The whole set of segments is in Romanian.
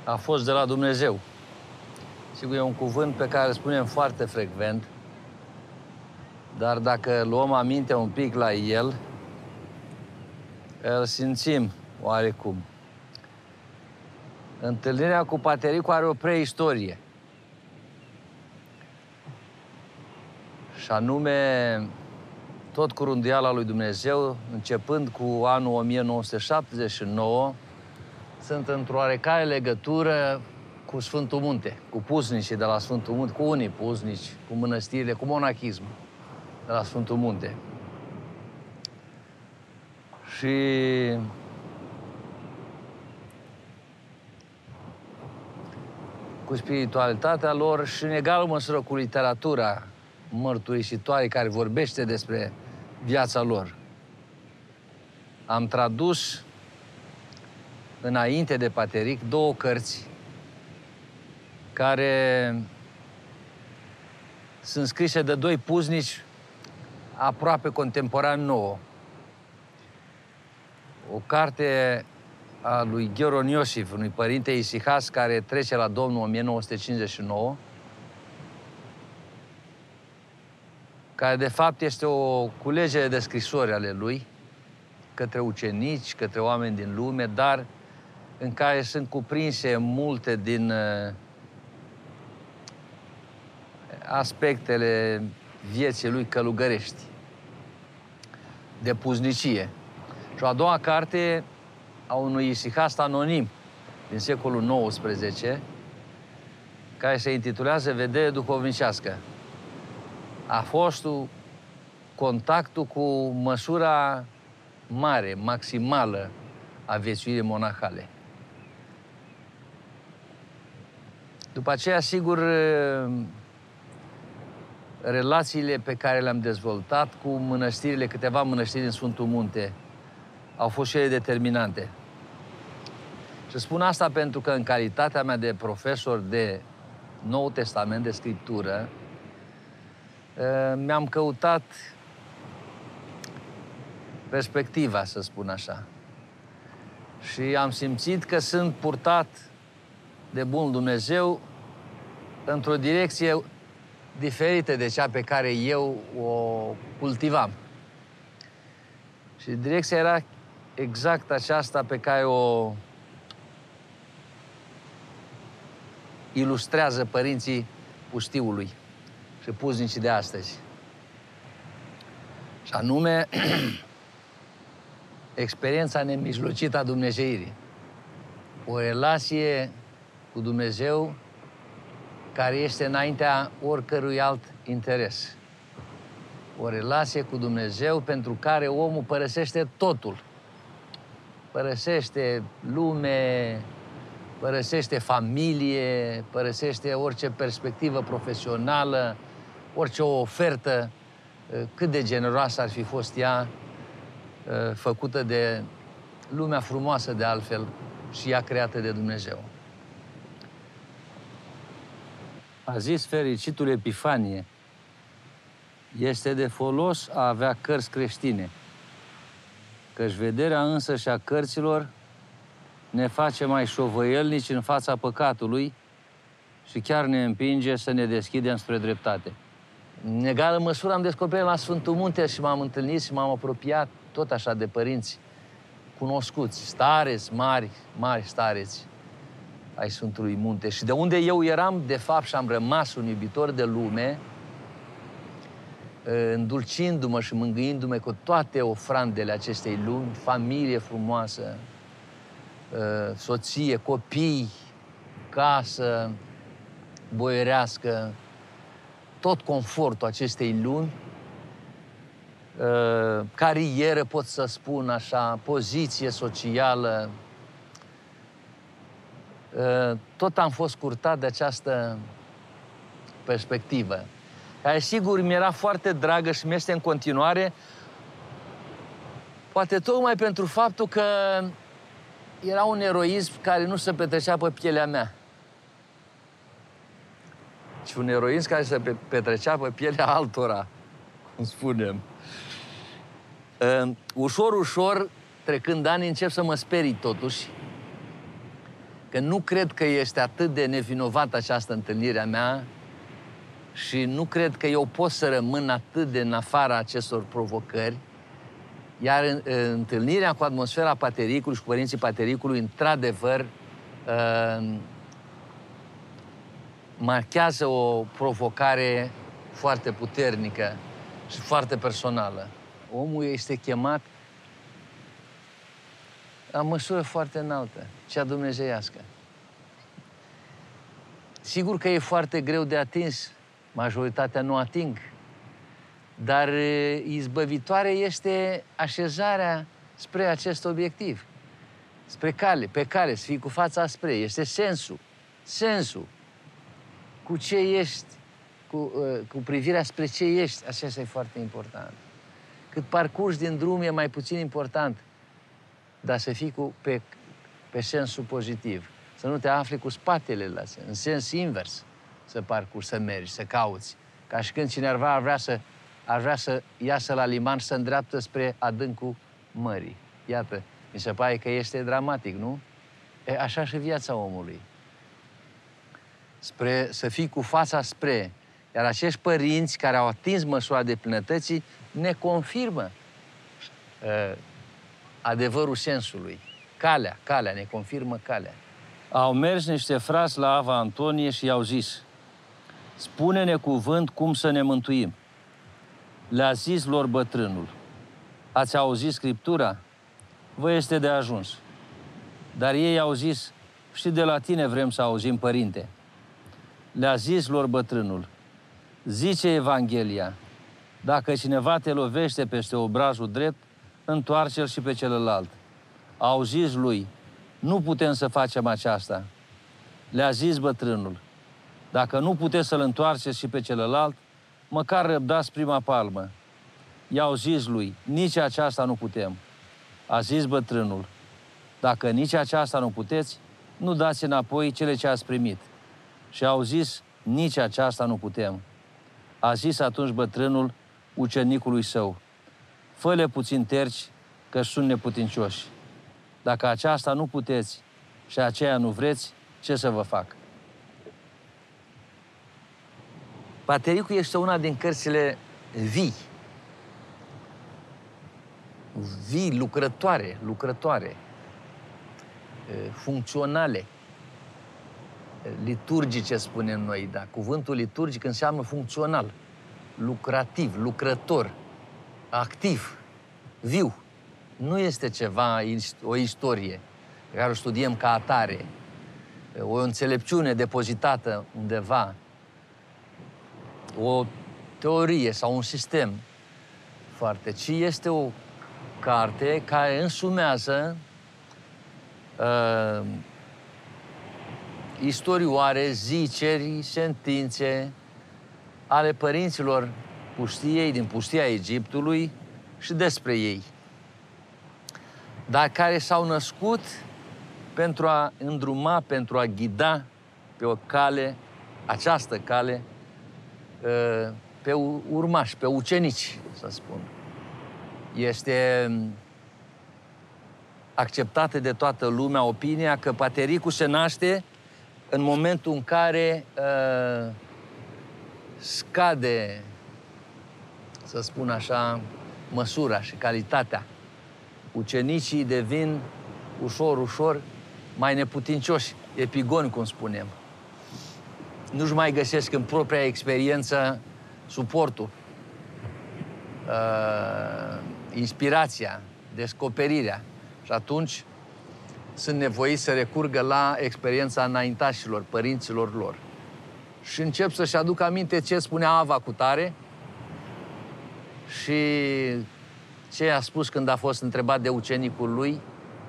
a fost de la Dumnezeu. Sigur, e un cuvânt pe care îl spunem foarte frecvent, dar dacă luăm aminte un pic la el, îl simțim oarecum. Întâlnirea cu Patericul are o preistorie. Și anume, tot cu rânduiala lui Dumnezeu, începând cu anul 1979, sunt într-o oarecare legătură cu Sfântul Munte, cu puznicii de la Sfântul Munte, cu unii puznici, cu mănăstirile, cu monachismul de la Sfântul Munte. Și cu spiritualitatea lor și în egală măsură cu literatura mărturisitoare care vorbește despre viața lor. Am tradus înainte de Pateric 2 cărți care sunt scrise de 2 puznici aproape contemporani nouă. O carte a lui Gheron Iosif, unui părinte isihas care trece la Domnul în 1959, care de fapt este o culegere de scrisori ale lui către ucenici, către oameni din lume, dar în care sunt cuprinse multe din aspectele vieții lui călugărești, de puznicie. Și a doua carte a unui isihast anonim din secolul XIX, care se intitulează Vedere duhovnicească. A fost contactul cu măsura mare, maximală a viețuirii monahale. După aceea, sigur, relațiile pe care le-am dezvoltat cu mănăstirile, câteva mănăstiri din Sfântul Munte, au fost și ele determinante. Și spun asta pentru că în calitatea mea de profesor de Nou Testament, de Scriptură, mi-am căutat perspectiva, să spun așa. Și am simțit că sunt purtat de Bunul Dumnezeu într-o direcție diferită de cea pe care eu o cultivam. Și direcția era exact aceasta pe care o ilustrează părinții pustiului și puznicii de astăzi. Și anume, experiența nemijlocită a dumnezeirii. O relație cu Dumnezeu care este înaintea oricărui alt interes. O relație cu Dumnezeu pentru care omul părăsește totul. Părăsește lume, părăsește familie, părăsește orice perspectivă profesională, orice ofertă, cât de generoasă ar fi fost ea, făcută de lumea frumoasă de altfel și ea creată de Dumnezeu. A zis fericitul Epifanie, este de folos a avea cărți creștine, căci vederea însă și a cărților ne face mai șovăielnici în fața păcatului și chiar ne împinge să ne deschidem spre dreptate. În egală măsură am descoperit la Sfântul Munte și m-am întâlnit și m-am apropiat tot așa de părinți cunoscuți, stareți, mari stareți ai Sfântului Munte. Și de unde eu eram, de fapt, și am rămas un iubitor de lume, îndulcindu-mă și mângâindu-mă cu toate ofrandele acestei lumi, familie frumoasă, soție, copii, casă boierească, tot confortul acestei lumi, carieră, pot să spun așa, poziție socială. Tot am fost curtat de această perspectivă, care sigur mi-era foarte dragă și mi-este în continuare, poate tocmai pentru faptul că era un eroism care nu se petrecea pe pielea mea, ci un eroism care se petrecea pe pielea altora, cum spunem. Ușor, ușor, trecând ani, încep să mă sperii totuși că nu cred că este atât de nevinovată această întâlnire a mea și nu cred că eu pot să rămân atât de în afara acestor provocări, iar întâlnirea cu atmosfera Patericului și cu părinții Patericului, într-adevăr, marchează o provocare foarte puternică și foarte personală. Omul este chemat la măsură foarte înaltă, cea dumnezeiască. Sigur că e foarte greu de atins, majoritatea nu ating, dar izbăvitoare este așezarea spre acest obiectiv, spre cale, pe cale, să fii cu fața spre. Este sensul. Cu ce ești, cu privirea spre ce ești, așa e foarte important. Cât parcurs din drum e mai puțin important, dar să fii pe sensul pozitiv. Să nu te afli cu spatele la în sens invers, să parcurgi, să mergi, să cauți. Ca și când cineva ar vrea să iasă la liman, să îndreaptă spre adâncul mării. Iată, mi se pare că este dramatic, nu? Așa și viața omului. Să fii cu fața spre. Iar acești părinți care au atins măsura de plinătății ne confirmă adevărul sensului. Calea, ne confirmă calea. Au mers niște frați la Ava Antonie și i-au zis: spune-ne cuvânt cum să ne mântuim. Le-a zis lor bătrânul: ați auzit Scriptura? Vă este de ajuns. Dar ei au zis: și de la tine vrem să auzim, părinte. Le-a zis lor bătrânul: zice Evanghelia, dacă cineva te lovește peste obrazul drept, întoarce-l și pe celălalt. Au zis lui: nu putem să facem aceasta. Le-a zis bătrânul: dacă nu puteți să-l întoarceți și pe celălalt, măcar răbdați prima palmă. I-au zis lui: nici aceasta nu putem. A zis bătrânul: dacă nici aceasta nu puteți, nu dați înapoi cele ce ați primit. Și au zis: nici aceasta nu putem. A zis atunci bătrânul ucenicului său: fă-le puțin terci, că sunt neputincioși. Dacă aceasta nu puteți și aceea nu vreți, ce să vă fac? Patericul este una din cărțile vii, lucrătoare, funcționale, liturgice, spunem noi, da. Cuvântul liturgic înseamnă funcțional, lucrativ, lucrător, activ, viu. Nu este ceva, o istorie pe care o studiem ca atare, o înțelepciune depozitată undeva, o teorie sau un sistem ci este o carte care însumează istorioare, ziceri, sentințe ale părinților pustiei, din pustia Egiptului și despre ei, dar care s-au născut pentru a îndruma, pentru a ghida pe o cale, această cale, pe urmași, pe ucenici, să spun. Este acceptată de toată lumea opinia că Patericul se naște în momentul în care scade, să spun așa, măsura și calitatea. Ucenicii devin ușor mai neputincioși, epigoni, cum spunem. Nu-și mai găsesc în propria experiență suportul, inspirația, descoperirea. Și atunci sunt nevoiți să recurgă la experiența înaintașilor, părinților lor. Și încep să-și aducă aminte ce spunea Ava cutare și ce a spus când a fost întrebat de ucenicul lui,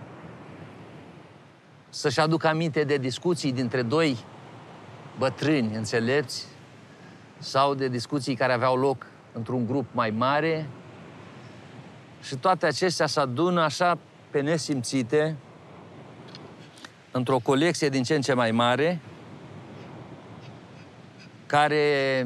să-și aducă aminte de discuții dintre doi bătrâni înțelepți sau de discuții care aveau loc într-un grup mai mare, și toate acestea se adună așa pe nesimțite într-o colecție din ce în ce mai mare, care,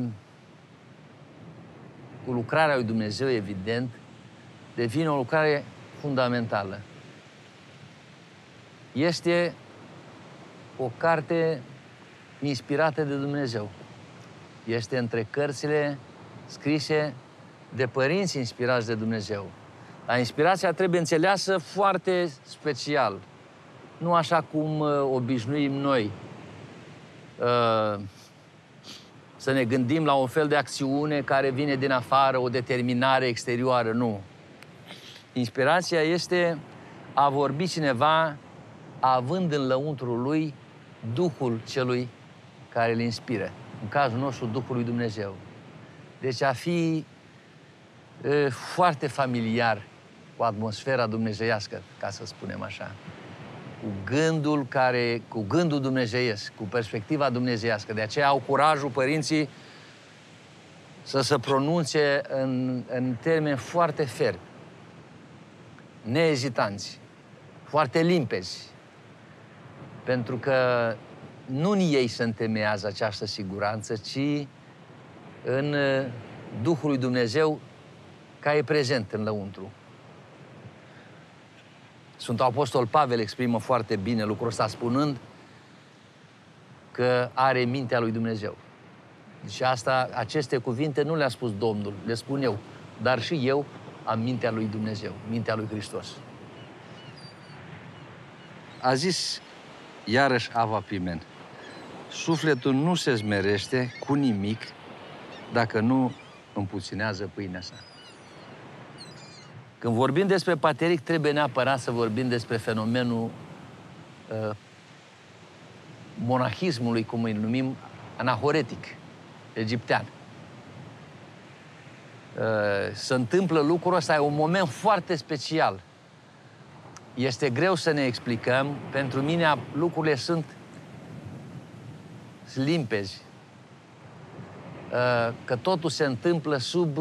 cu lucrarea lui Dumnezeu, evident, devine o lucrare fundamentală. Este o carte inspirată de Dumnezeu. Este între cărțile scrise de părinți inspirați de Dumnezeu. Dar inspirația trebuie înțeleasă foarte special. Nu așa cum obișnuim noi să ne gândim la un fel de acțiune care vine din afară, o determinare exterioară. Nu. Inspirația este a vorbi cineva având în lăuntrul lui Duhul celui care îl inspiră. În cazul nostru, Duhul lui Dumnezeu. Deci a fi foarte familiar cu atmosfera dumnezeiască, ca să spunem așa. Cu gândul dumnezeiesc, cu perspectiva dumnezeiască. De aceea au curajul părinții să se pronunțe în termeni foarte fermi, neezitanți, foarte limpezi. Pentru că nu în ei se întemeiază această siguranță, ci în Duhul lui Dumnezeu care e prezent în lăuntru. Sfântul Apostol Pavel exprimă foarte bine lucrul ăsta spunând că are mintea lui Dumnezeu. Și aceste cuvinte nu le-a spus Domnul, le spun eu, dar și eu am mintea lui Dumnezeu, mintea lui Hristos. A zis iarăși Ava Pimen, sufletul nu se smerește cu nimic dacă nu împuținează pâinea sa. Când vorbim despre pateric, trebuie neapărat să vorbim despre fenomenul monahismului, cum îl numim, anahoretic, egiptean. Se întâmplă lucrul ăsta, e un moment foarte special. Este greu să ne explicăm. Pentru mine lucrurile sunt limpezi. Că totul se întâmplă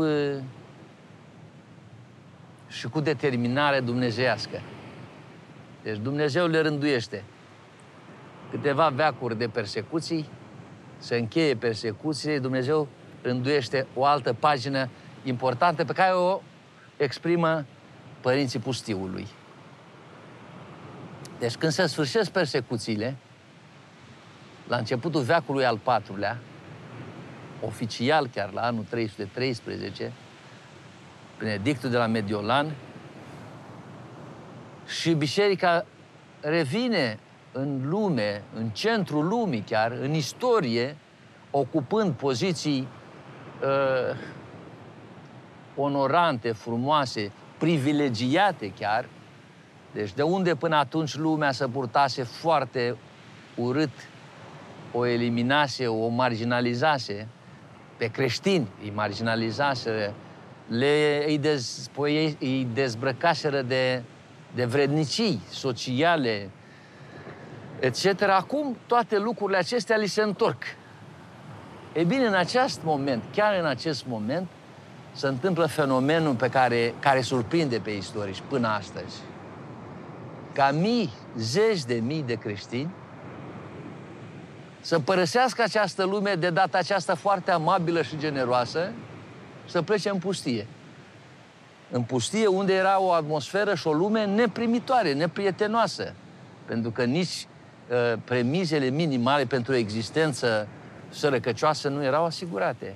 și cu determinare dumnezeiască. Deci Dumnezeu le rânduiește. Câteva veacuri de persecuții, se încheie persecuțiile, Dumnezeu rânduiește o altă pagină importantă pe care o exprimă părinții pustiului. Deci când se sfârșesc persecuțiile, la începutul veacului al IV-lea, oficial chiar la anul 313, prin edictul de la Mediolan, și biserica revine în lume, în centrul lumii chiar, în istorie, ocupând poziții onorante, frumoase, privilegiate chiar. Deci de unde până atunci lumea se purtase foarte urât, o eliminase, o marginalizase, pe creștini îi marginalizase, îi dezbrăcaseră de vrednicii sociale, etc. Acum toate lucrurile acestea li se întorc. Ei bine, în acest moment, chiar în acest moment, se întâmplă fenomenul care surprinde pe istorici până astăzi. Ca zeci de mii de creștini să părăsească această lume de data aceasta foarte amabilă și generoasă, să plece în pustie. În pustie unde era o atmosferă și o lume neprimitoare, neprietenoasă. Pentru că nici premizele minimale pentru o existență sărăcăcioasă nu erau asigurate.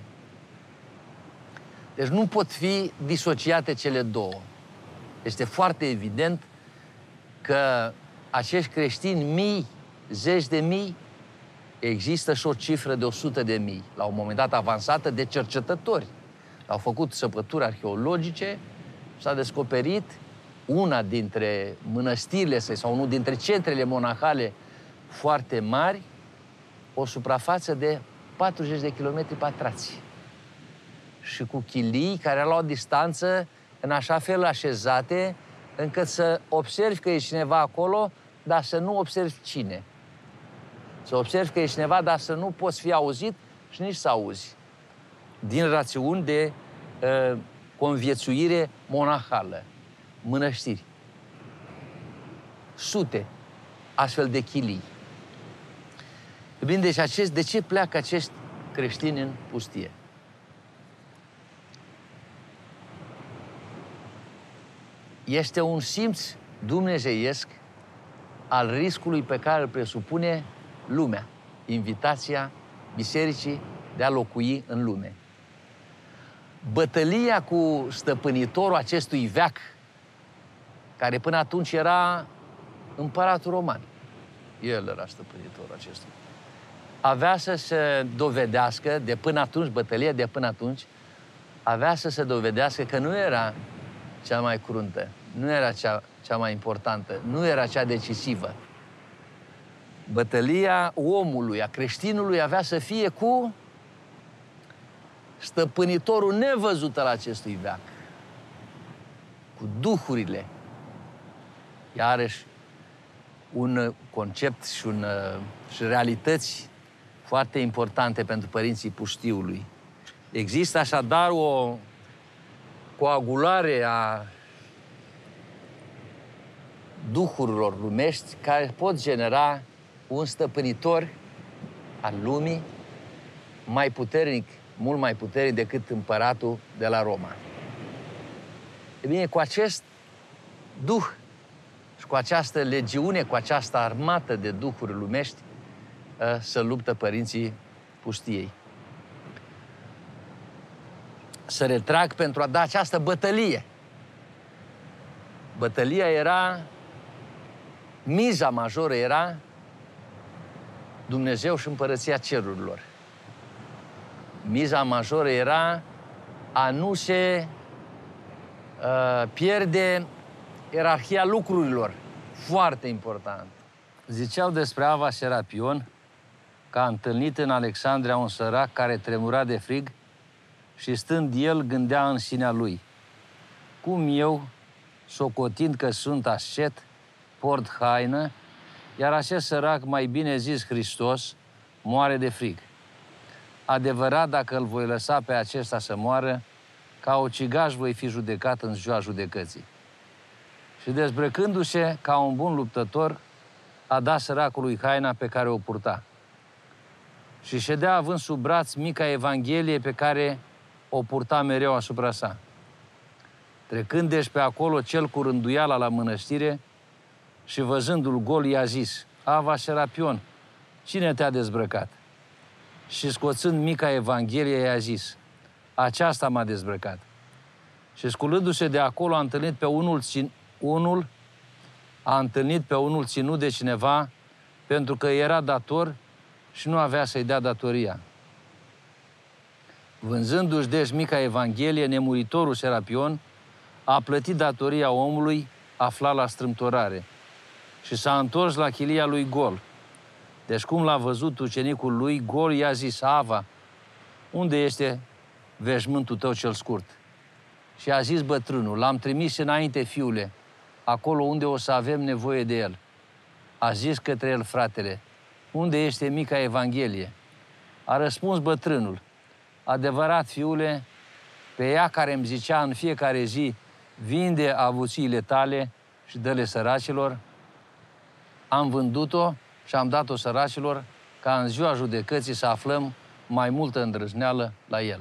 Deci nu pot fi disociate cele două. Este foarte evident că acești creștini, zeci de mii, există și o cifră de 100 de mii, la un moment dat avansată, de cercetători. Au făcut săpături arheologice, s-a descoperit una dintre mănăstirile sau unul dintre centrele monahale foarte mari, o suprafață de 40 de kilometri pătrați. Și cu chilii care erau la o distanță în așa fel așezate, încât să observi că e cineva acolo, dar să nu observi cine. Să observi că e cineva, dar să nu poți fi auzit și nici să auzi. Din rațiuni de conviețuire monahală, mănăstiri. Sute astfel de chilii. Bine, deci de ce pleacă acești creștini în pustie? Este un simț dumnezeiesc al riscului pe care îl presupune lumea, invitația bisericii de a locui în lume. Bătălia cu stăpânitorul acestui veac, care până atunci era împăratul roman, el era stăpânitorul acestui, avea să se dovedească, de până atunci, bătălia de până atunci, avea să se dovedească că nu era cea mai cruntă, nu era cea mai importantă, nu era cea decisivă. Bătălia omului, a creștinului, avea să fie cu stăpânitorul nevăzut al acestui veac, cu duhurile. Iarăși, un concept și realități foarte importante pentru părinții puștiului. Există așadar o coagulare a duhurilor lumești care pot genera un stăpânitor al lumii mai puternic, mult mai puternic decât împăratul de la Roma. E bine, cu acest duh și cu această legiune, cu această armată de duhuri lumești, să luptă părinții puștiei. Se retrag pentru a da această bătălie. Bătălia era, miza majoră era Dumnezeu și împărăția cerurilor. Miza majoră era a nu se pierde ierarhia lucrurilor. Foarte important. Ziceau despre Ava Serapion că a întâlnit în Alexandria un sărac care tremura de frig și stând el gândea în sinea lui: cum eu, socotind că sunt ascet, port haină, iar acest sărac, mai bine zis Hristos, moare de frig. Adevărat, dacă îl voi lăsa pe acesta să moară, ca ucigaș voi fi judecat în ziua judecății. Și dezbrăcându-se ca un bun luptător, a dat săracului haina pe care o purta. Și ședea având sub braț mica Evanghelie pe care o purta mereu asupra sa. Trecând deci pe acolo cel cu rânduiala la mănăstire și văzându-l gol i-a zis: Ava Serapion, cine te-a dezbrăcat? Și scoțând mica Evanghelie i-a zis: aceasta m-a dezbrăcat. Și sculându-se de acolo a întâlnit pe unul ținut de cineva pentru că era dator și nu avea să-i dea datoria. Vânzându-și deci mica Evanghelie, nemuritorul Serapion a plătit datoria omului aflat la strâmtorare și s-a întors la chilia lui gol. Deci cum l-a văzut ucenicul lui, gol i-a zis: Ava, unde este veșmântul tău cel scurt? Și a zis bătrânul: l-am trimis înainte, fiule, acolo unde o să avem nevoie de el. A zis către el fratele: unde este mica Evanghelie? A răspuns bătrânul: adevărat, fiule, pe ea care îmi zicea în fiecare zi: vinde avuțiile tale și dă-le săracilor, am vândut-o și am dat-o săracilor, ca în ziua judecății să aflăm mai multă îndrăzneală la el.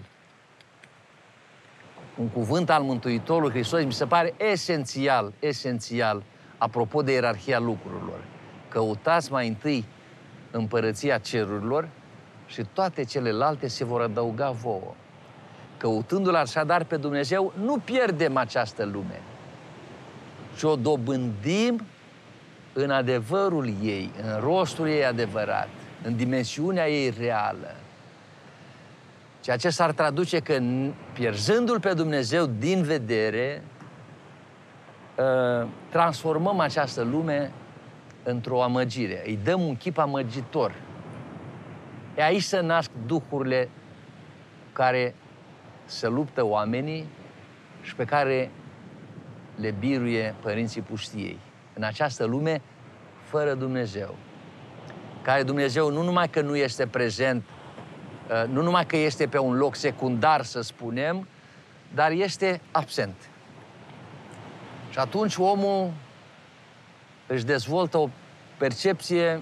Un cuvânt al Mântuitorului Hristos mi se pare esențial, apropo de ierarhia lucrurilor. Căutați mai întâi împărăția cerurilor și toate celelalte se vor adăuga vouă. Căutându-L așadar pe Dumnezeu, nu pierdem această lume, ci o dobândim în adevărul ei, în rostul ei adevărat, în dimensiunea ei reală. Ceea ce s-ar traduce că, pierzându-L pe Dumnezeu din vedere, transformăm această lume într-o amăgire. Îi dăm un chip amăgitor. E aici se nasc duhurile care se luptă oamenii și pe care le biruie părinții puștiei. În această lume fără Dumnezeu, care Dumnezeu nu numai că nu este prezent, nu numai că este pe un loc secundar, să spunem, dar este absent. Și atunci omul își dezvoltă o percepție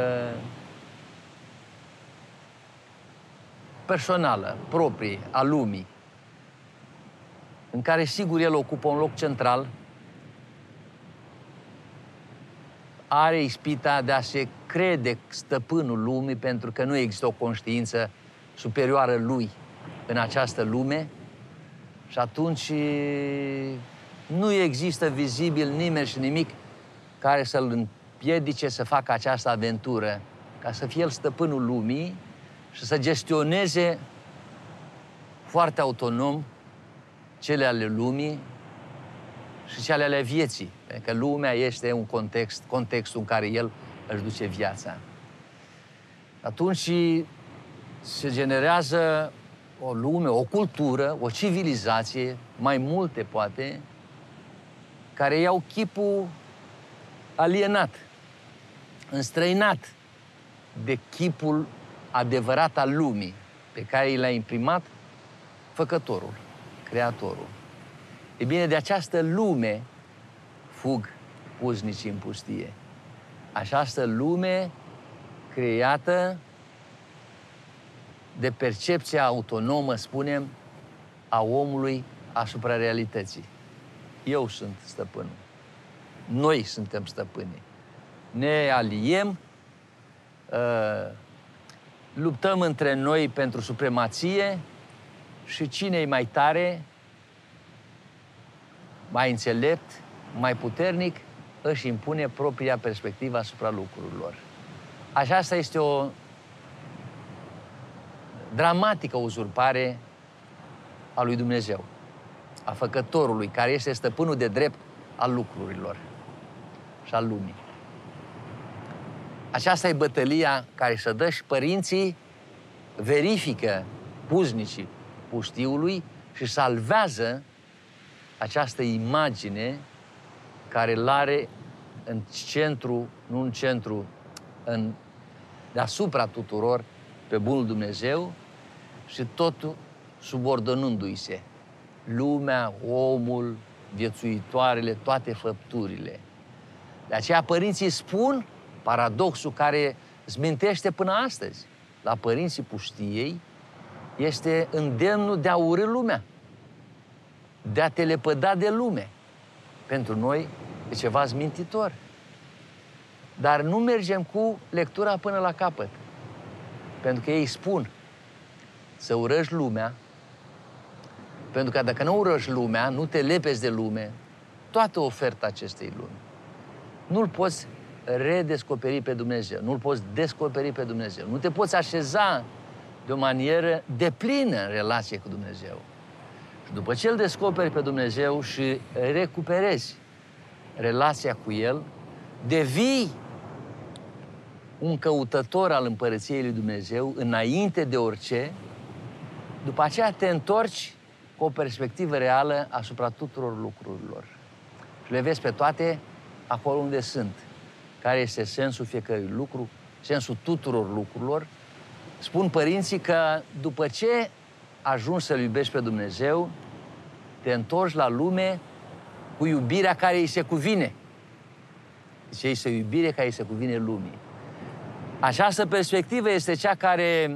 personală, proprie, a lumii, în care, sigur, el ocupă un loc central, are ispita de a se crede stăpânul lumii pentru că nu există o conștiință superioară lui în această lume și atunci nu există vizibil nimeni și nimic care să-l împiedice să facă această aventură, ca să fie el stăpânul lumii și să gestioneze foarte autonom cele ale lumii și cele ale vieții. Pentru că lumea este un contextul în care el își duce viața. Atunci se generează o lume, o cultură, o civilizație, mai multe poate, care iau chipul alienat, înstrăinat de chipul adevărat al lumii, pe care l-a imprimat Făcătorul, Creatorul. E bine, de această lume fug puznicii în pustie. Această lume creată de percepția autonomă, spunem, a omului asupra realității. Eu sunt stăpânul. Noi suntem stăpânii. Ne aliem, luptăm între noi pentru supremație și cine e mai tare, mai înțelept, mai puternic, își impune propria perspectivă asupra lucrurilor. Aceasta este o dramatică uzurpare a lui Dumnezeu, a Făcătorului, care este stăpânul de drept al lucrurilor și al lumii. Aceasta e bătălia care se dă și părinții verifică puznicii pustiului și salvează această imagine care l-are în centru, nu în centru, deasupra tuturor, pe bunul Dumnezeu și totul subordonându-i se. Lumea, omul, viețuitoarele, toate făpturile. De aceea părinții spun paradoxul care zmintește până astăzi. La părinții pustiei este îndemnul de a urî lumea, de a te lepăda de lume. Pentru noi e ceva zmintitor. Dar nu mergem cu lectura până la capăt. Pentru că ei spun să urăști lumea, pentru că dacă nu urăști lumea, nu te lepezi de lume, toată oferta acestei lumi, nu-L poți redescoperi pe Dumnezeu, nu-L poți descoperi pe Dumnezeu, nu te poți așeza de o manieră deplină în relație cu Dumnezeu. Și după ce îl descoperi pe Dumnezeu și recuperezi relația cu El, devii un căutător al împărăției lui Dumnezeu înainte de orice, după aceea te întorci cu o perspectivă reală asupra tuturor lucrurilor. Și le vezi pe toate acolo unde sunt. Care este sensul fiecărui lucru, sensul tuturor lucrurilor. Spun părinții că după ce ajungi să-L iubești pe Dumnezeu, te întorci la lume cu iubirea care îi se cuvine. Deci este o iubire care îi se cuvine lumii. Această perspectivă este cea care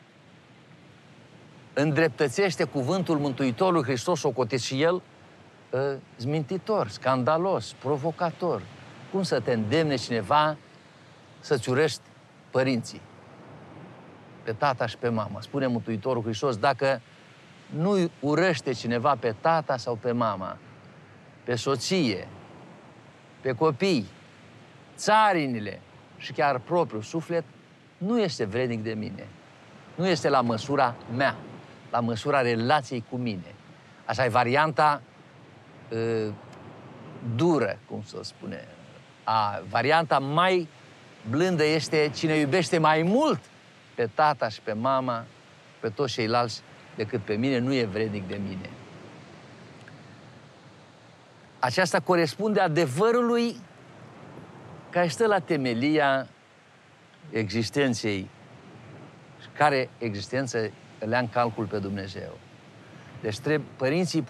îndreptățește cuvântul Mântuitorului Hristos, socotit și El zmintitor, scandalos, provocator. Cum să te îndemne cineva să-ți urăști părinții, pe tata și pe mama? Spune Mântuitorul Hristos, dacă nu urăște cineva pe tata sau pe mama, pe soție, pe copii, țarinile și chiar propriul suflet, nu este vrednic de mine. Nu este la măsura mea, la măsura relației cu mine. Așa e varianta dură, cum să spune. Varianta mai blândă este cine iubește mai mult pe tata și pe mama, pe toți ceilalți, decât pe mine, nu e vrednic de mine. Aceasta corespunde adevărului care stă la temelia existenței, care existență le ia în calcul pe Dumnezeu. Deci părinții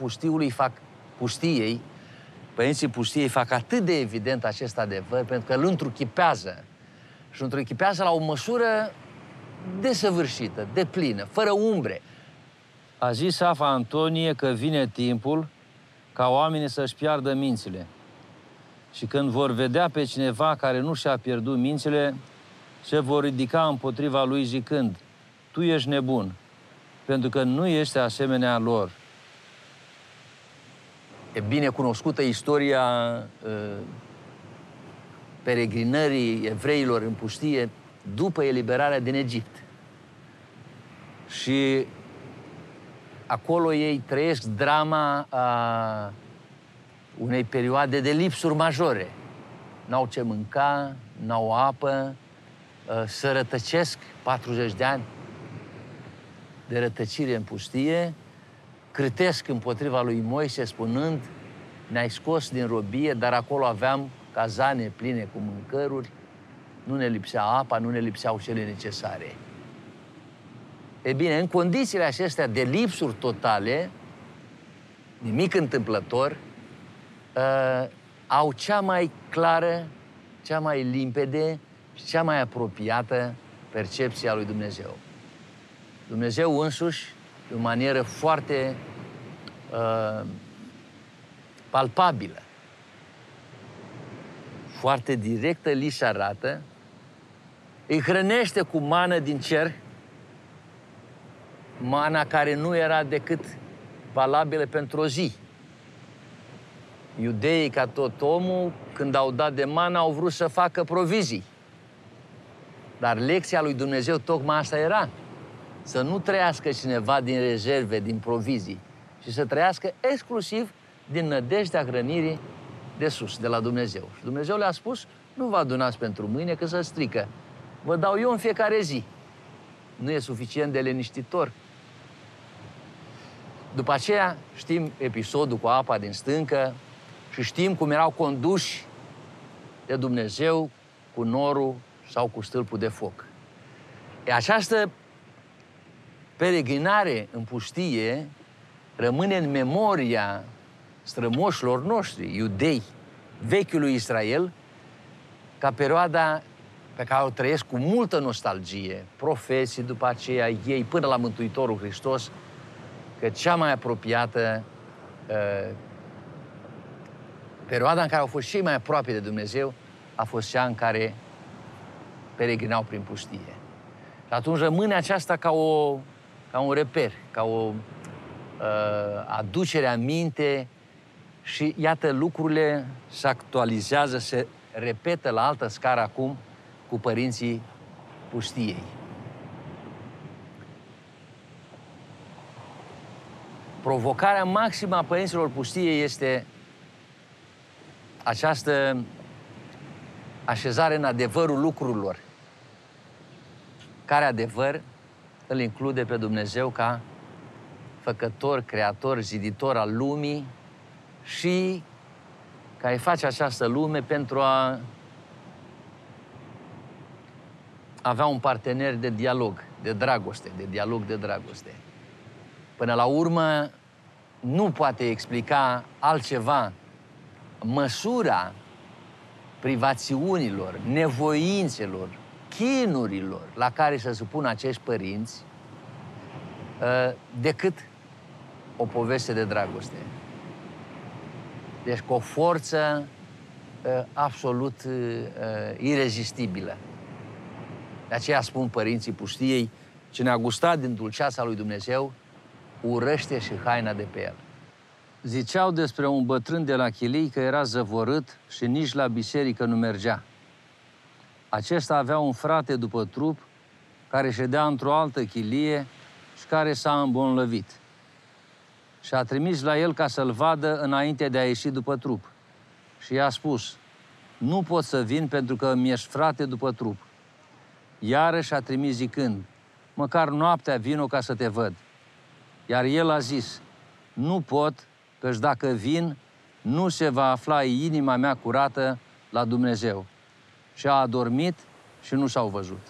pustiei fac atât de evident acest adevăr, pentru că îl întruchipează. Și îl întruchipează la o măsură desăvârșită, deplină, fără umbre. A zis Safa Antonie că vine timpul ca oamenii să-și piardă mințile Și când vor vedea pe cineva care nu și-a pierdut mințile, se vor ridica împotriva lui zicând: tu ești nebun, pentru că nu ești asemenea lor. E bine cunoscută istoria peregrinării evreilor în pustie după eliberarea din Egipt. Și acolo ei trăiesc drama unei perioade de lipsuri majore. N-au ce mânca, n-au apă, se rătăcesc 40 de ani de rătăcire în pustie, cârtesc împotriva lui Moise spunând: ne-ai scos din robie, dar acolo aveam cazane pline cu mâncăruri, nu ne lipsea apa, nu ne lipseau cele necesare. E bine, în condițiile acestea de lipsuri totale, nimic întâmplător, au cea mai clară, cea mai limpede și cea mai apropiată percepție a lui Dumnezeu. Dumnezeu însuși, de o manieră foarte palpabilă, foarte directă, li se arată, îi hrănește cu mană din cer, mana care nu era decât valabilă pentru o zi. Iudeii, ca tot omul, când au dat de mană, au vrut să facă provizii. Dar lecția lui Dumnezeu tocmai asta era: să nu trăiască cineva din rezerve, din provizii, ci să trăiască exclusiv din nădejdea hrănirii de sus, de la Dumnezeu. Și Dumnezeu le-a spus: nu vă adunați pentru mâine, că se strică. Vă dau eu în fiecare zi. Nu e suficient de liniștitor? După aceea știm episodul cu apa din stâncă și știm cum erau conduși de Dumnezeu cu norul sau cu stâlpul de foc. Această peregrinare în pustie rămâne în memoria strămoșilor noștri, iudei, vechiului Israel, ca perioada pe care o trăiesc cu multă nostalgie, profeții după aceea, ei până la Mântuitorul Hristos, că cea mai apropiată perioada în care au fost cei mai aproape de Dumnezeu a fost cea în care peregrinau prin pustie. Și atunci rămâne aceasta ca un reper, ca o aducere aminte și iată, lucrurile se actualizează, se repetă la altă scară acum cu părinții pustiei. Provocarea maximă a părinților pustiei este această așezare în adevărul lucrurilor. Care adevăr îl include pe Dumnezeu ca făcător, creator, ziditor al lumii și care face această lume pentru a avea un partener de dialog, de dragoste, de dialog de dragoste. Până la urmă, nu poate explica altceva măsura privațiunilor, nevoințelor, chinurilor la care se supun acești părinți decât o poveste de dragoste. Deci cu o forță absolut irezistibilă. De aceea spun părinții pustiei: cine a gustat din dulceața lui Dumnezeu, urăște și haina de pe el. Ziceau despre un bătrân de la Chilii că era zăvorât și nici la biserică nu mergea. Acesta avea un frate după trup care ședea într-o altă chilie și care s-a îmbolnăvit. Și a trimis la el ca să-l vadă înainte de a ieși după trup. Și i-a spus: nu pot să vin pentru că mi-ești frate după trup. Iarăși a trimis zicând: măcar noaptea vino ca să te văd. Iar el a zis: nu pot, căci dacă vin, nu se va afla inima mea curată la Dumnezeu. Și a adormit și nu s-au văzut.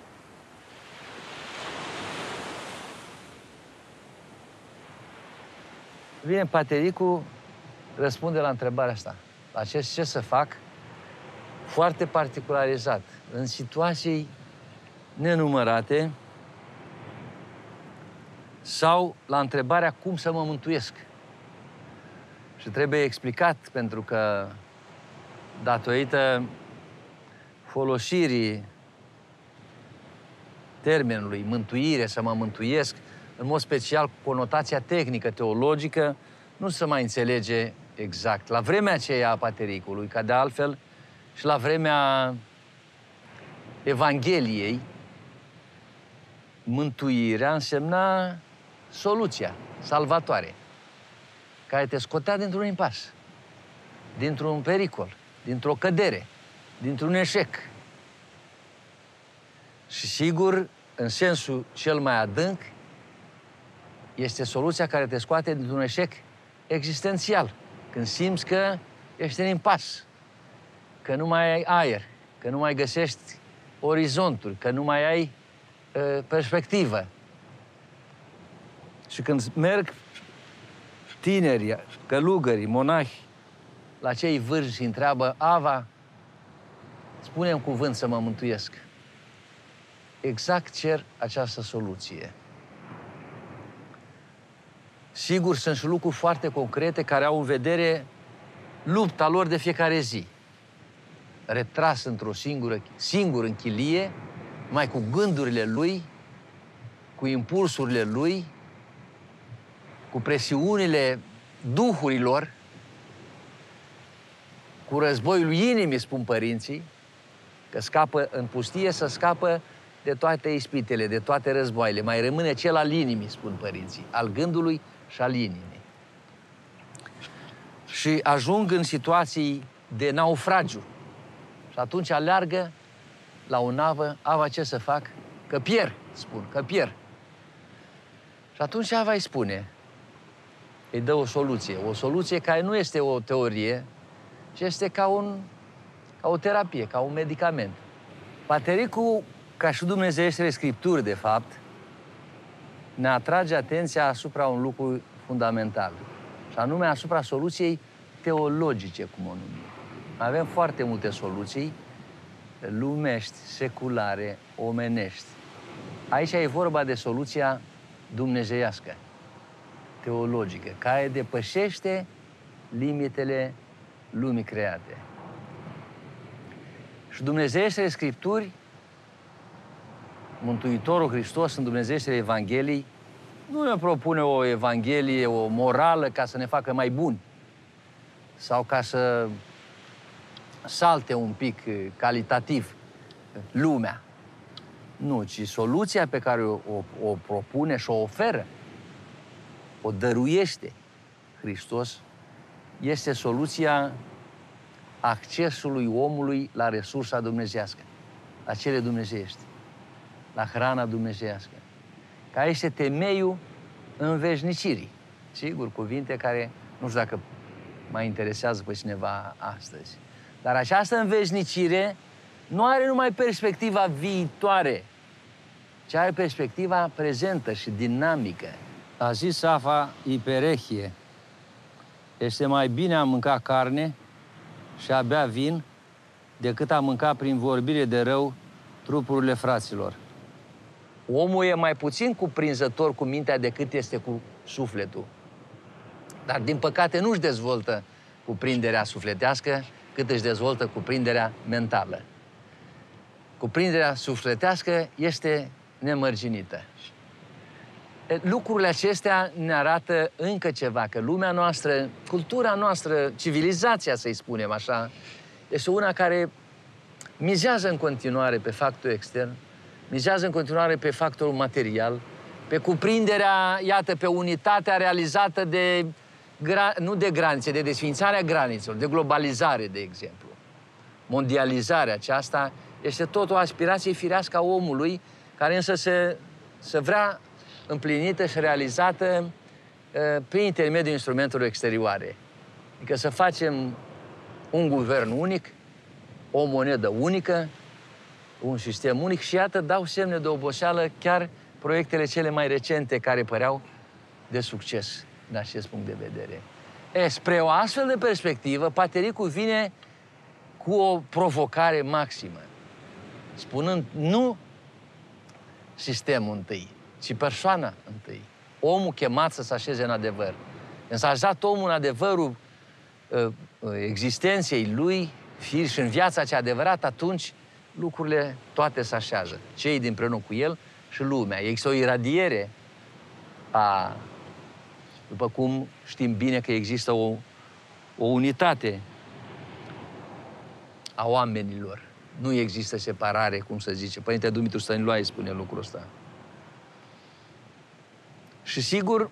Bine, patericul răspunde la întrebarea asta. La ce să fac? Foarte particularizat. În situații nenumărate sau la întrebarea cum să mă mântuiesc. Și trebuie explicat, pentru că datorită folosirii termenului mântuire, să mă mântuiesc, în mod special cu conotația tehnică, teologică, nu se mai înțelege exact. La vremea aceea a Patericului, ca de altfel și la vremea Evangheliei, mântuirea însemna soluția salvatoare, care te scotea dintr-un impas, dintr-un pericol, dintr-o cădere, dintr-un eșec. Și sigur, în sensul cel mai adânc, este soluția care te scoate dintr-un eșec existențial, când simți că ești în impas, că nu mai ai aer, că nu mai găsești orizonturi, că nu mai ai perspectivă. Și când merg tinerii, călugării, monahi, la cei vârși și întreabă, Ava, spune-mi cuvânt să mă mântuiesc. Exact cer această soluție. Sigur, sunt și lucruri foarte concrete care au în vedere lupta lor de fiecare zi. Retras într-o singur în chilie, mai cu gândurile lui, cu impulsurile lui, cu presiunile duhurilor, cu războiul inimii, spun părinții, că scapă în pustie, să scapă de toate ispitele, de toate războaiele. Mai rămâne cel al inimii, spun părinții, al gândului și al inimii. Și ajung în situații de naufragiu. Și atunci aleargă la o navă, Ava, ce să fac? Că pierd, spun, că pierd. Și atunci Ava îi spune, îi dă o soluție care nu este o teorie, ci este ca o terapie, ca un medicament. Patericul, ca și dumnezeieștile Scripturi, de fapt, ne atrage atenția asupra un lucru fundamental, și anume asupra soluției teologice, cum o numim. Avem foarte multe soluții lumești, seculare, omenești. Aici e vorba de soluția dumnezeiască, teologică, care depășește limitele lumii create. Și dumnezeieștile Scripturi, Mântuitorul Hristos în dumnezeieștile Evangheliei, nu ne propune o Evanghelie, o morală ca să ne facă mai buni sau ca să salte un pic calitativ lumea. Nu, ci soluția pe care o propune și o oferă, o dăruiește Hristos, este soluția accesului omului la resursa dumnezeiască, la cele dumnezeiești, la hrana dumnezeiască, care este temeiul înveșnicirii. Sigur, cuvinte care nu știu dacă mai interesează pe cineva astăzi. Dar această înveșnicire nu are numai perspectiva viitoare, ci are perspectiva prezentă și dinamică. A zis Ava Iperechie, este mai bine a mânca carne și a bea vin decât a mânca prin vorbire de rău trupurile fraților. Omul e mai puțin cuprinzător cu mintea decât este cu sufletul. Dar, din păcate, nu-și dezvoltă cuprinderea sufletească cât își dezvoltă cuprinderea mentală. Cuprinderea sufletească este nemărginită. Lucrurile acestea ne arată încă ceva, că lumea noastră, cultura noastră, civilizația, să-i spunem așa, este una care mizează în continuare pe factorul extern, mizează în continuare pe factorul material, pe cuprinderea, iată, pe unitatea realizată de, nu de granițe, de desființarea granițelor, de globalizare, de exemplu. Mondializarea aceasta este tot o aspirație firească a omului, care însă se vrea împlinită și realizată prin intermediul instrumentelor exterioare. Adică să facem un guvern unic, o monedă unică, un sistem unic și iată, dau semne de oboseală chiar proiectele cele mai recente care păreau de succes din acest punct de vedere. Spre o astfel de perspectivă, Patericul vine cu o provocare maximă, spunând nu sistemul întâi, ci persoana întâi. Omul chemat să se așeze în adevăr. Însă a așezat omul în adevărul existenței lui, firi și în viața cea adevărată, atunci lucrurile toate se așează. Cei din împreună cu el și lumea. Există o iradiere după cum știm bine că există o unitate a oamenilor. Nu există separare, cum se zice. Părinte Dumitru Stăniloae spune lucrul ăsta. Și sigur,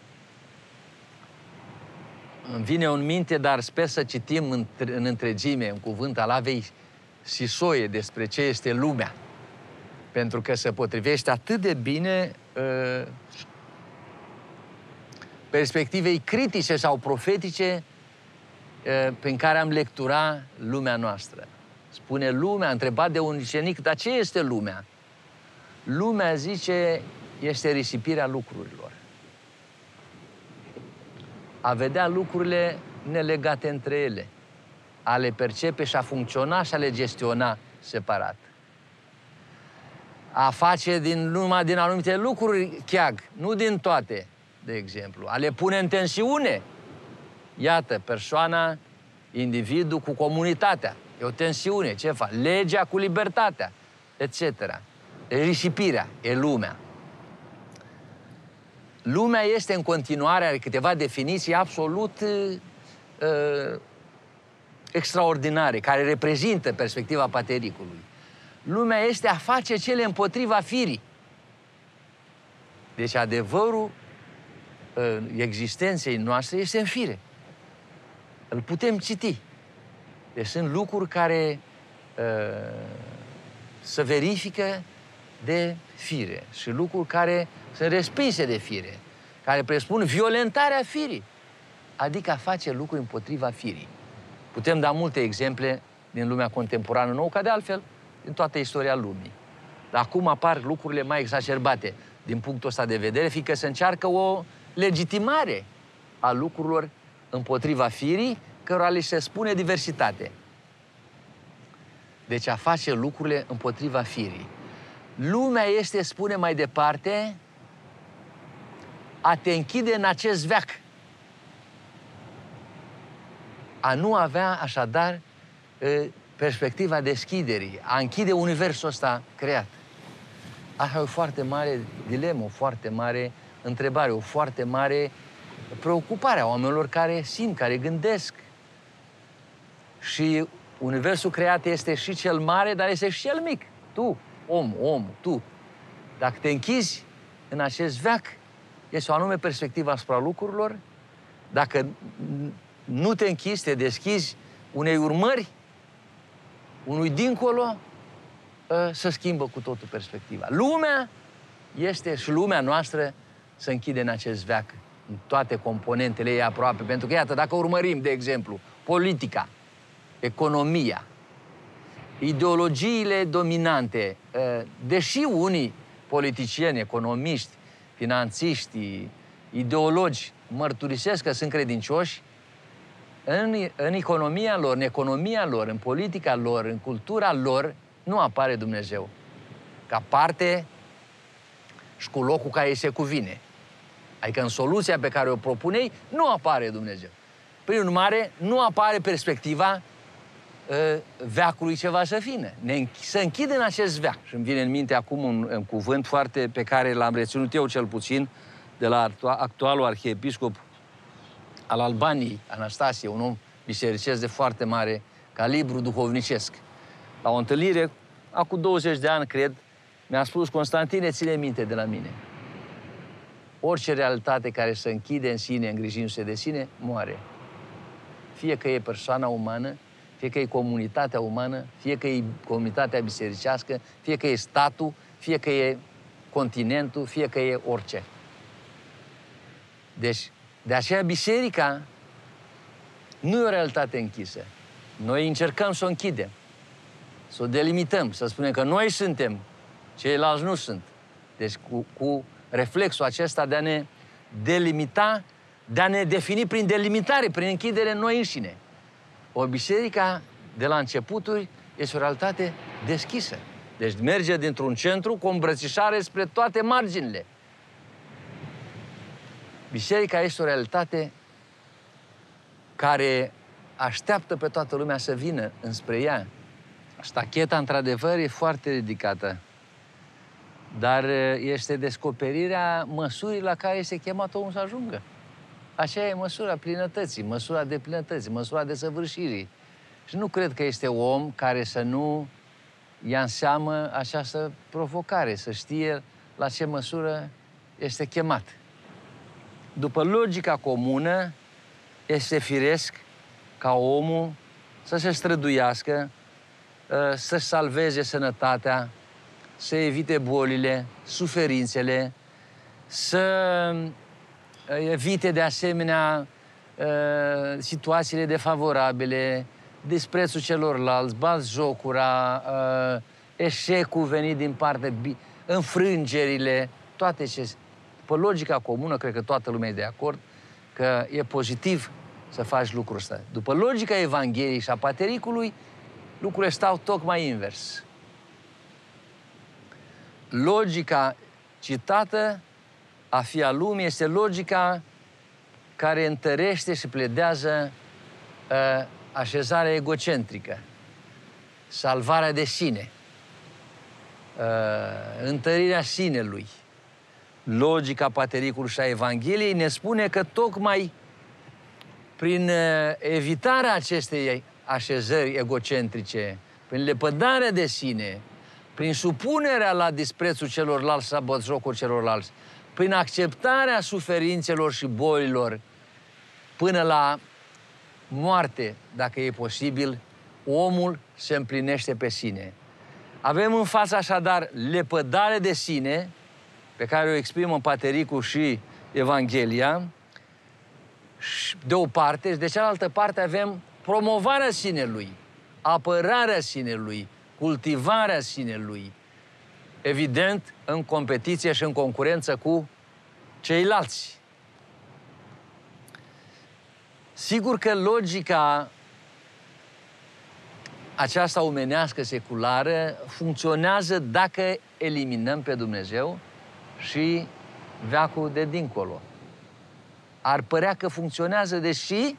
îmi vine în minte, dar sper să citim în întregime, în cuvânt al Avei Sisoie, despre ce este lumea. Pentru că se potrivește atât de bine perspectivei critice sau profetice prin care am lecturat lumea noastră. Spune lumea, întrebat de un ucenic, dar ce este lumea? Lumea, zice, este risipirea lucrurilor. A vedea lucrurile nelegate între ele, a le percepe și a funcționa și a le gestiona separat. A face numai din anumite lucruri cheag, nu din toate, de exemplu. A le pune în tensiune. Iată, persoana, individul cu comunitatea. E o tensiune. Ce fac? Legea cu libertatea, etc. Risipirea e lumea. Lumea este în continuare, are câteva definiții absolut extraordinare, care reprezintă perspectiva patericului. Lumea este a face cele împotriva firii. Deci adevărul existenței noastre este în fire. Îl putem citi. Deci sunt lucruri care se verifică de fire și lucruri care sunt respinse de fire, care presupun violentarea firii, adică a face lucruri împotriva firii. Putem da multe exemple din lumea contemporană nouă, ca de altfel din toată istoria lumii. Dar acum apar lucrurile mai exacerbate din punctul ăsta de vedere, fiindcă se încearcă o legitimare a lucrurilor împotriva firii, cărora li se spune diversitate. Deci a face lucrurile împotriva firii. Lumea este, spune mai departe, a te închide în acest veac. A nu avea, așadar, perspectiva deschiderii, a închide universul ăsta creat. Asta e o foarte mare dilemă, o foarte mare întrebare, o foarte mare preocupare a oamenilor care simt, care gândesc. Și universul creat este și cel mare, dar este și cel mic. Tu, om, tu. Dacă te închizi în acest veac, este o anume perspectivă asupra lucrurilor. Dacă nu te închizi, te deschizi unei urmări, unui dincolo, se schimbă cu totul perspectiva. Lumea este și lumea noastră se închide în acest veac, în toate componentele ei aproape. Pentru că, iată, dacă urmărim, de exemplu, politica, economia, ideologiile dominante, deși unii politicieni, economiști, finanțiști, ideologi mărturisesc că sunt credincioși, în economia lor, în economia lor, în politica lor, în cultura lor, nu apare Dumnezeu. Ca parte și cu locul care îi se cuvine. Adică în soluția pe care o propunei, nu apare Dumnezeu. Prin urmare, nu apare perspectiva veacului ce va să fie. Se închide în acest veac. Și îmi vine în minte acum un cuvânt foarte pe care l-am reținut eu cel puțin de la actualul arhiepiscop al Albaniei, Anastasie, un om bisericesc de foarte mare calibru duhovnicesc. La o întâlnire, acum 20 de ani, cred, mi-a spus: Constantine, ține minte de la mine. Orice realitate care se închide în sine, îngrijindu-se de sine, moare. Fie că e persoana umană, fie că e comunitatea umană, fie că e comunitatea bisericească, fie că e statul, fie că e continentul, fie că e orice. Deci, de aceea biserica nu e o realitate închisă. Noi încercăm să o închidem, să o delimităm, să spunem că noi suntem, ceilalți nu sunt. Deci cu reflexul acesta de a ne delimita, de a ne defini prin delimitare, prin închidere noi înșine. O biserică de la începuturi este o realitate deschisă. Deci merge dintr-un centru cu o îmbrățișare spre toate marginile. Biserica este o realitate care așteaptă pe toată lumea să vină înspre ea. Stacheta, într-adevăr, e foarte ridicată, dar este descoperirea măsurii la care este chemat omul să ajungă. Așa e măsura plinătății, măsura deplinătății, măsura desăvârșirii. Și nu cred că este om care să nu ia în seamă această provocare, să știe la ce măsură este chemat. După logica comună, este firesc ca omul să se străduiască, să-și salveze sănătatea, să evite bolile, suferințele, să evite de asemenea situațiile defavorabile, disprețul celorlalți, batjocura, eșecul venit din partea, înfrângerile, toate ce... Pe logica comună, cred că toată lumea e de acord că e pozitiv să faci lucrul ăsta. După logica Evangheliei și a Patericului, lucrurile stau tocmai invers. Logica citată a fi al lumii este logica care întărește și pledează așezarea egocentrică, salvarea de sine, întărirea sinelui. Logica Patericului și a Evangheliei ne spune că tocmai prin evitarea acestei așezări egocentrice, prin lepădarea de sine, prin supunerea la disprețul celorlalți sau batjocul celorlalți, prin acceptarea suferințelor și bolilor până la moarte, dacă e posibil, omul se împlinește pe sine. Avem în față așadar lepădare de sine, pe care o exprimă Patericul și Evanghelia, de o parte, și de cealaltă parte avem promovarea sinelui, apărarea sinelui, cultivarea sinelui, evident, în competiție și în concurență cu ceilalți. Sigur că logica aceasta omenească, seculară, funcționează dacă eliminăm pe Dumnezeu și veacul de dincolo. Ar părea că funcționează, deși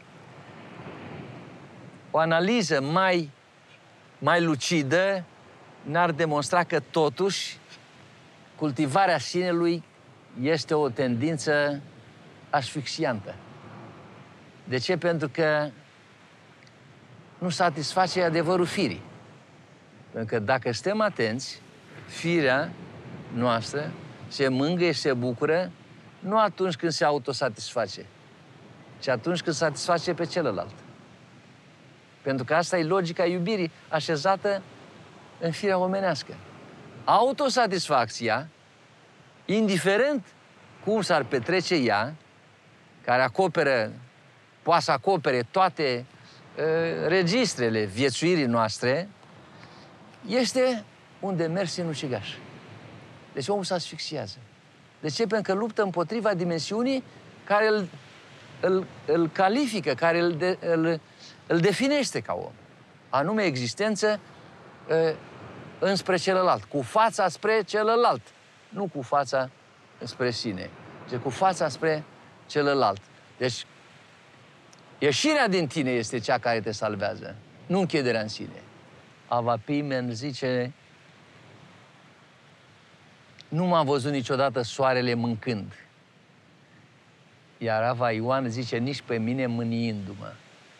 o analiză mai lucidă ne-ar demonstra că totuși cultivarea sinelui este o tendință asfixiantă. De ce? Pentru că nu satisface adevărul firii. Pentru că dacă suntem atenți, firea noastră se mângâie și se bucură nu atunci când se autosatisface, ci atunci când satisface pe celălalt. Pentru că asta e logica iubirii așezată în firea omenească. Autosatisfacția, indiferent cum s-ar petrece ea, care poate să acopere toate registrele viețuirii noastre, este un demers sinucigaș. Deci omul se asfixiază. De ce? Pentru că luptă împotriva dimensiunii care îl califică, care îl definește ca om. Anume existență înspre celălalt, cu fața spre celălalt, nu cu fața spre sine, ci cu fața spre celălalt. Deci, ieșirea din tine este cea care te salvează, nu închiderea în sine. Ava Pimen zice, nu m-a văzut niciodată soarele mâncând. Iar Ava Ioan zice, nici pe mine mâniindu-mă.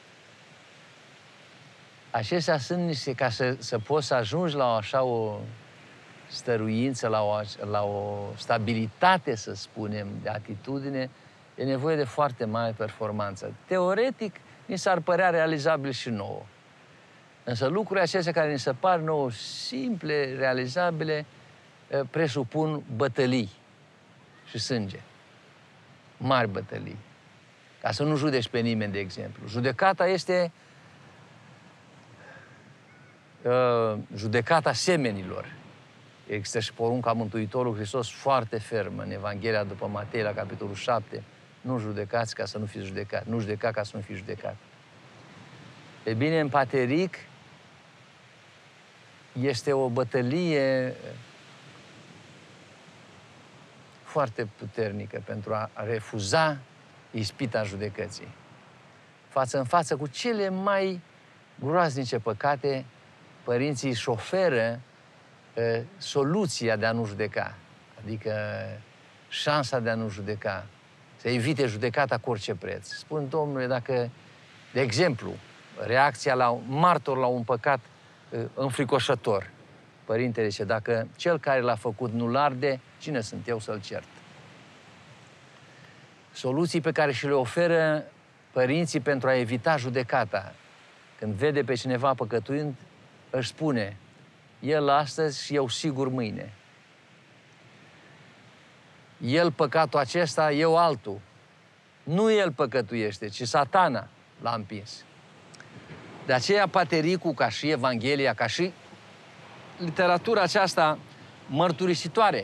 Acestea sunt niște, ca să poți să ajungi la așa o stăruință, la o stabilitate, să spunem, de atitudine, e nevoie de foarte mare performanță. Teoretic, ni s-ar părea realizabil și nouă. Însă lucrurile acestea care ni se par nouă simple, realizabile, presupun bătălii și sânge. Mari bătălii. Ca să nu judeci pe nimeni, de exemplu. Judecata este judecata semenilor. Există și porunca Mântuitorului Hristos foarte fermă în Evanghelia după Matei, la capitolul 7. Nu judecați ca să nu fiți judecat. Nu judeca ca să nu fiți judecat. E bine, în Pateric este o bătălie foarte puternică pentru a refuza ispita judecății. față în față cu cele mai groaznice păcate, părinții își oferă soluția de a nu judeca, adică șansa de a nu judeca, să evite judecata cu orice preț. Spun, Domnule, dacă, de exemplu, reacția la martor la un păcat înfricoșător, părintele zice, dacă cel care l-a făcut nu-l arde, cine sunt eu să-l cert? Soluții pe care și le oferă părinții pentru a evita judecata. Când vede pe cineva păcătuind, își spune, el astăzi și eu sigur mâine. El păcatul acesta, eu altul. Nu el păcătuiește, ci Satana l-a împins. De aceea Patericul, ca și Evanghelia, ca și literatura aceasta mărturisitoare,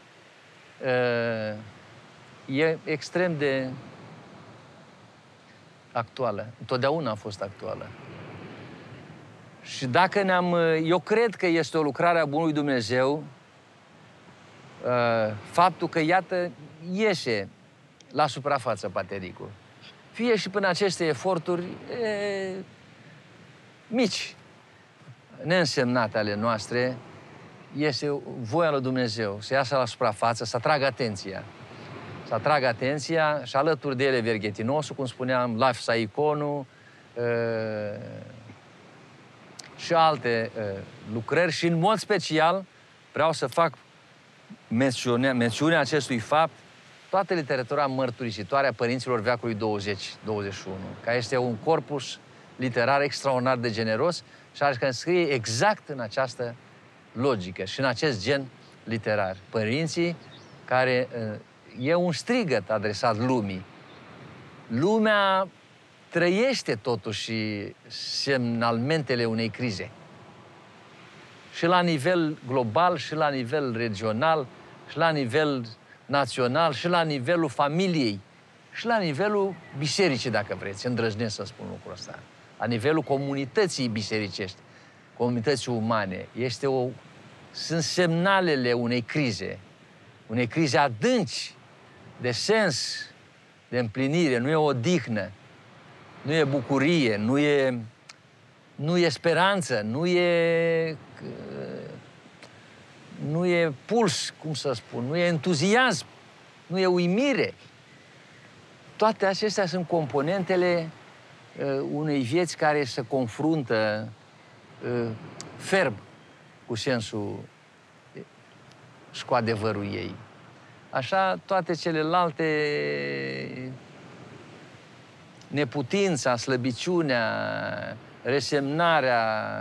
e extrem de actuală. Întotdeauna a fost actuală. Și dacă eu cred că este o lucrare a Bunului Dumnezeu, faptul că, iată, ieșe la suprafață Patericul. Fie și până aceste eforturi mici, neînsemnate ale noastre, este voia lui Dumnezeu să iasă la suprafață, să atragă atenția. Să atragă atenția și alături de ele Verghetinosul, cum spuneam, Life Saiconu și alte lucrări. Și în mod special vreau să fac mențiunea acestui fapt, toată literatura mărturisitoare a părinților veacului 20-21, care este un corpus literar extraordinar de generos și care scrie exact în această logică și în acest gen literar. Părinții care e un strigăt adresat lumii. Lumea trăiește totuși semnalmentele unei crize. Și la nivel global, și la nivel regional, și la nivel național, și la nivelul familiei, și la nivelul bisericii, dacă vreți, îndrăznesc să spun lucrul ăsta. La nivelul comunității bisericești, comunității umane. Sunt semnalele unei crize adânci, de sens, de împlinire. Nu e odihnă, nu e bucurie, nu e speranță, nu e puls, cum să spun, nu e entuziasm, nu e uimire. Toate acestea sunt componentele unei vieți care se confruntă ferm cu sensul și cu adevărul ei. Așa, toate celelalte, neputința, slăbiciunea, resemnarea,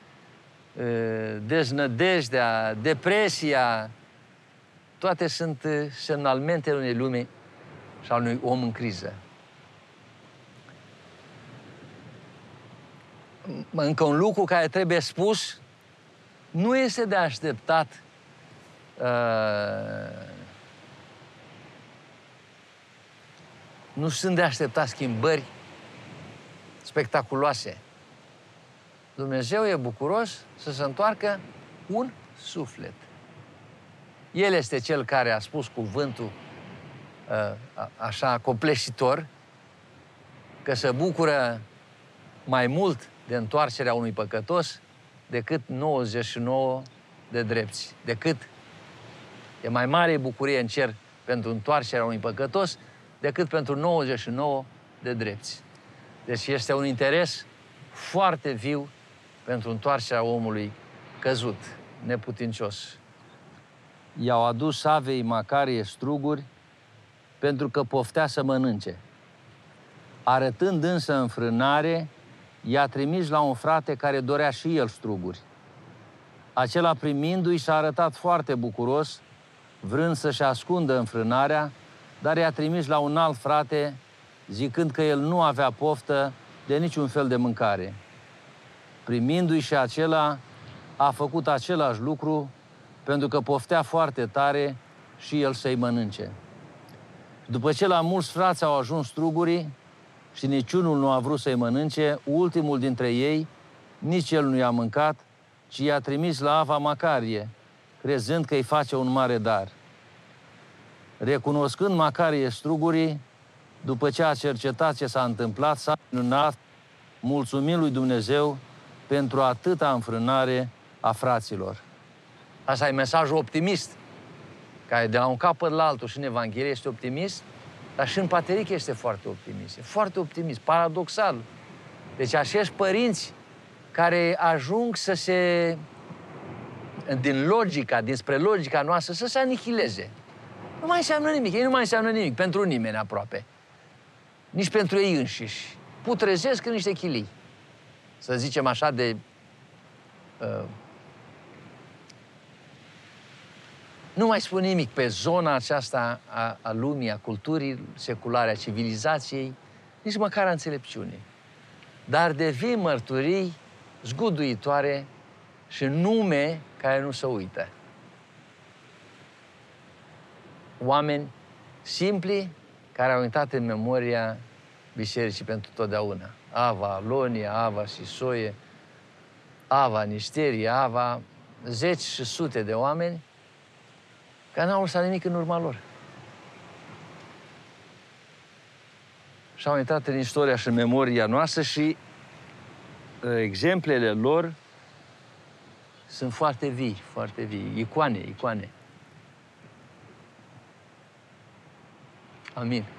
deznădejdea, depresia, toate sunt semnalmentele unei lumi și al unui om în criză. Încă un lucru care trebuie spus, nu este de așteptat nu sunt de așteptat schimbări spectaculoase. Dumnezeu e bucuros să se întoarcă un suflet. El este cel care a spus cuvântul așa copleșitor, că se bucură mai mult de întoarcerea unui păcătos decât 99 de drepți. E mai mare bucurie în cer pentru întoarcerea unui păcătos decât pentru 99 de drepți. Deci este un interes foarte viu pentru întoarcerea omului căzut, neputincios. I-au adus Avei Macarie struguri pentru că poftea să mănânce. Arătând însă înfrânare, i-a trimis la un frate care dorea și el struguri. Acela, primindu-i, s-a arătat foarte bucuros, vrând să-și ascundă înfrânarea, dar i-a trimis la un alt frate, zicând că el nu avea poftă de niciun fel de mâncare. Primindu-i și acela, a făcut același lucru, pentru că poftea foarte tare și el să-i mănânce. După ce la mulți frați au ajuns strugurii și niciunul nu a vrut să-i mănânce, ultimul dintre ei, nici el nu i-a mâncat, ci i-a trimis la Ava Macarie, crezând că îi face un mare dar. Recunoscând Macarie strugurii, după ce a cercetat ce s-a întâmplat, s-a minunat, mulțumim lui Dumnezeu pentru atâta înfrânare a fraților. Asta e mesajul optimist, care de la un capăt la altul și în Evanghelie este optimist, dar și în Pateric este foarte optimist. E foarte optimist, paradoxal. Deci acești părinți care ajung să se, dinspre logica noastră, să se anihileze. Nu mai înseamnă nimic, ei nu mai înseamnă nimic, pentru nimeni aproape. Nici pentru ei înșiși. Putrezesc în niște chilii. Să zicem așa de... nu mai spun nimic pe zona aceasta a lumii, a culturii seculare, a civilizației, nici măcar a înțelepciunii. Dar devin mărturii zguduitoare și nume care nu se uită. Oameni simpli care au intrat în memoria bisericii pentru totdeauna. Ava Alonia, Ava Sisoie, Ava Nișterie, Ava, zeci și sute de oameni care n-au lăsat nimic în urma lor. Și au intrat în istoria și în memoria noastră și exemplele lor sunt foarte vii, foarte vii. Icoane, icoane. Amin.